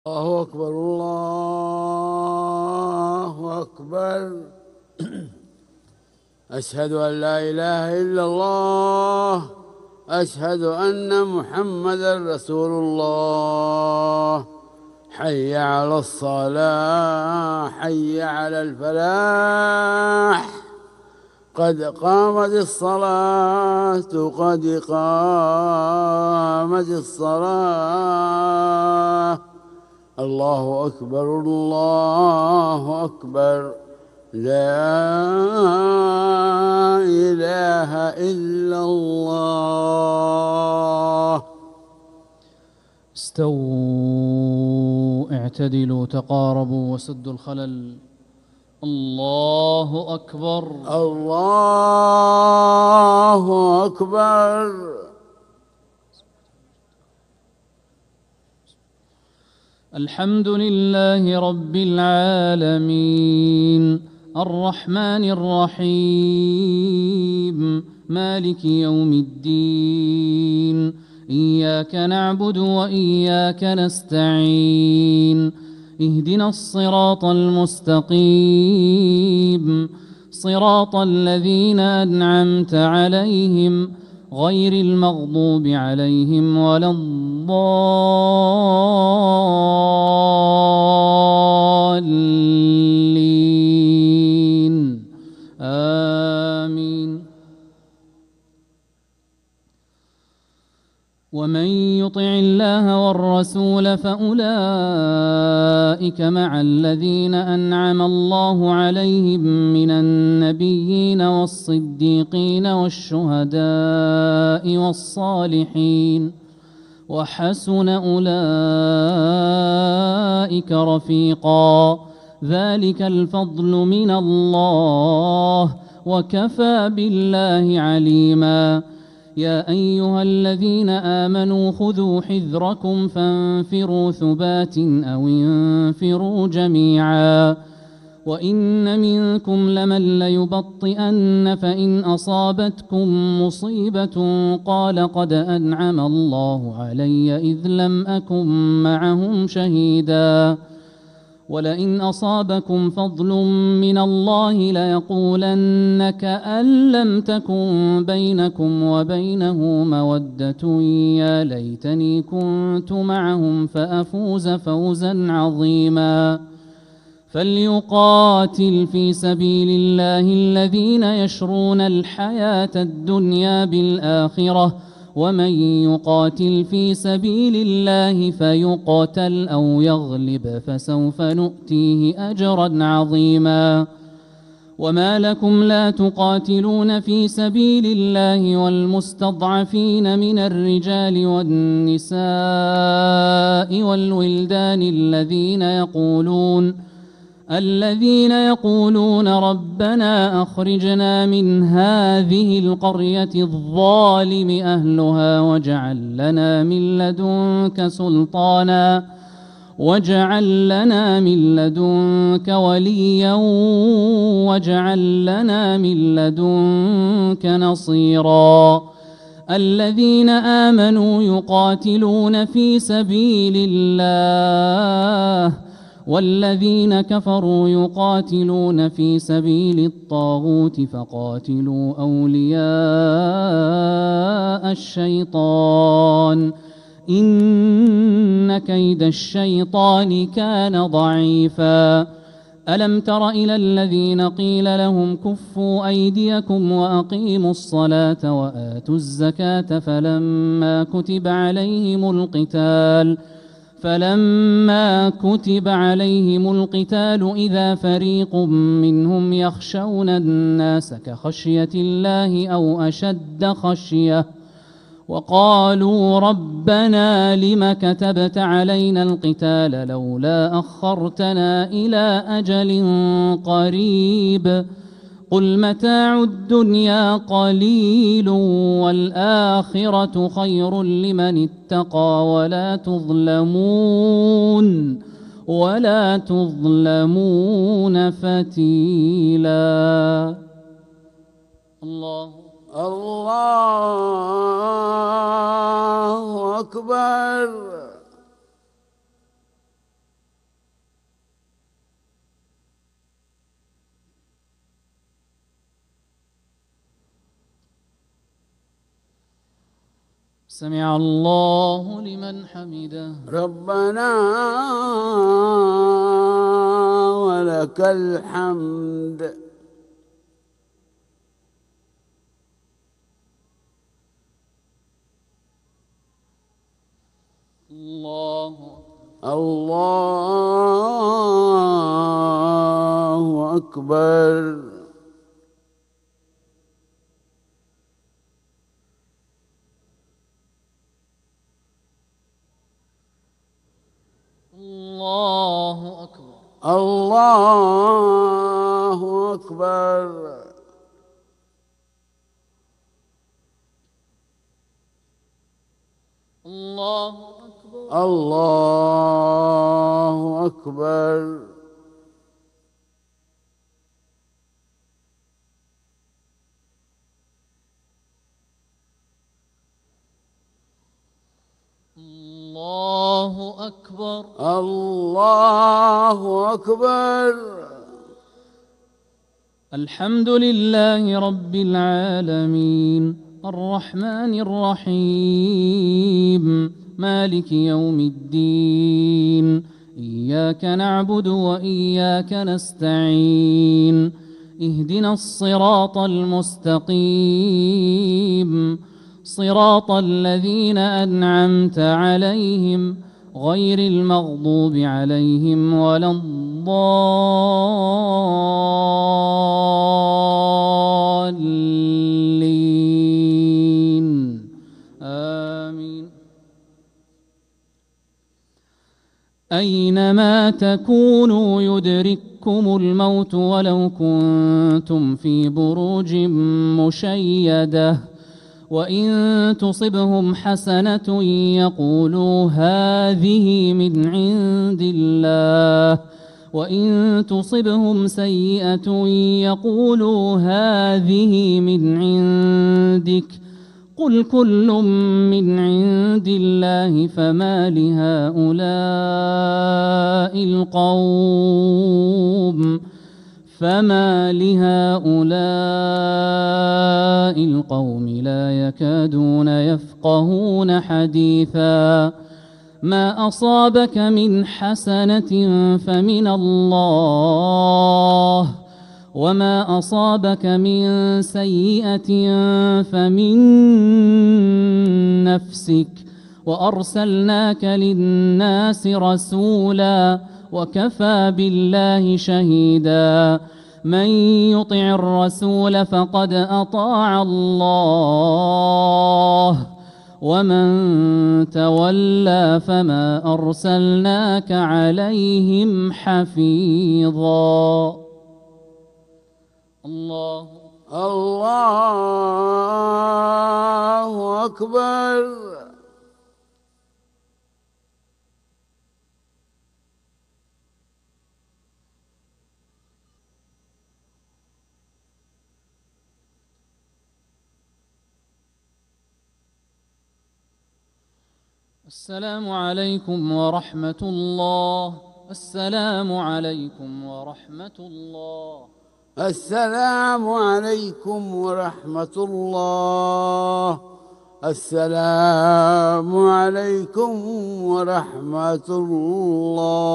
الله أكبر الله أكبر. أشهد أن لا إله إلا الله، أشهد أن محمدًا رسول الله. حي على الصلاة، حي على الفلاح، قد قامت الصلاة، قد قامت الصلاة. الله أكبر الله أكبر، لا إله إلا الله. استووا اعتدلوا تقاربوا وسدوا الخلل. الله أكبر الله أكبر. الحمد لله رب العالمين، الرحمن الرحيم، مالك يوم الدين. إياك نعبد وإياك نستعين، اهدنا الصراط المستقيم، صراط الذين أنعمت عليهم غير المغضوب عليهم ولا الضالين، آمين. ومن يطع الله والرسول فأولئك مع الذين أنعم الله عليهم من النبيين والصديقين والشهداء والصالحين، وحسن أولئك رفيقا. ذلك الفضل من الله، وكفى بالله عليما. يا أيها الذين آمنوا خذوا حذركم فانفروا ثبات أو انفروا جميعا. وإن منكم لمن ليبطئن فإن أصابتكم مصيبة قال قد أنعم الله علي إذ لم أكن معهم شهيدا. ولئن أصابكم فضل من الله ليقولن كأن لم تكن بينكم وبينه مودة يا ليتني كنت معهم فأفوز فوزا عظيما. فليقاتل في سبيل الله الذين يشرون الحياة الدنيا بالآخرة، ومن يقاتل في سبيل الله فيقتل أو يغلب فسوف نؤتيه أجرا عظيما. وما لكم لا تقاتلون في سبيل الله والمستضعفين من الرجال والنساء والولدان الذين يقولون ربنا أخرجنا من هذه القرية الظالم أهلها واجعل لنا من لدنك وليا واجعل لنا من لدنك نصيرا. الذين آمنوا يقاتلون في سبيل الله، والذين كفروا يقاتلون في سبيل الطاغوت فقاتلوا أولياء الشيطان إن كيد الشيطان كان ضعيفا. ألم تر إلى الذين قيل لهم كفوا أيديكم وأقيموا الصلاة وآتوا الزكاة فلما كتب عليهم القتال إذا فريق منهم يخشون الناس كخشية الله أو أشد خشية، وقالوا ربنا لم كتبت علينا القتال لولا أخرتنا إلى أجل قريب قل متاع الدنيا قليل والآخرة خير لمن اتقى ولا تظلمون فتيلا. الله الله أكبر. سمع الله لمن حمده. ربنا ولك الحمد. الله الله أكبر. الله أكبر. الله أكبر. الله أكبر. الله أكبر. الله أكبر. الله أكبر. الحمد لله رب العالمين الرحمن الرحيم مالك يوم الدين. إياك نعبد وإياك نستعين. اهدنا الصراط المستقيم صراط الذين أنعمت عليهم غير المغضوب عليهم ولا الضالين. آمين. أينما تكونوا يدرككم الموت ولو كنتم في بروج مشيدة. وإن تصبهم حسنة يقولوا هذه من عند الله وإن تصبهم سيئة يقولوا هذه من عندك قل كل من عند الله فما لهؤلاء القوم لا يكادون يفقهون حديثا. ما أصابك من حسنة فمن الله وما أصابك من سيئة فمن نفسك وأرسلناك للناس رسولا وكفى بالله شهيدا. من يطع الرسول فقد أطاع الله ومن تولى فما أرسلناك عليهم حفيظا. الله الله أكبر. السلام عليكم ورحمة الله. السلام عليكم ورحمة الله. السلام عليكم ورحمة الله. السلام عليكم ورحمة الله.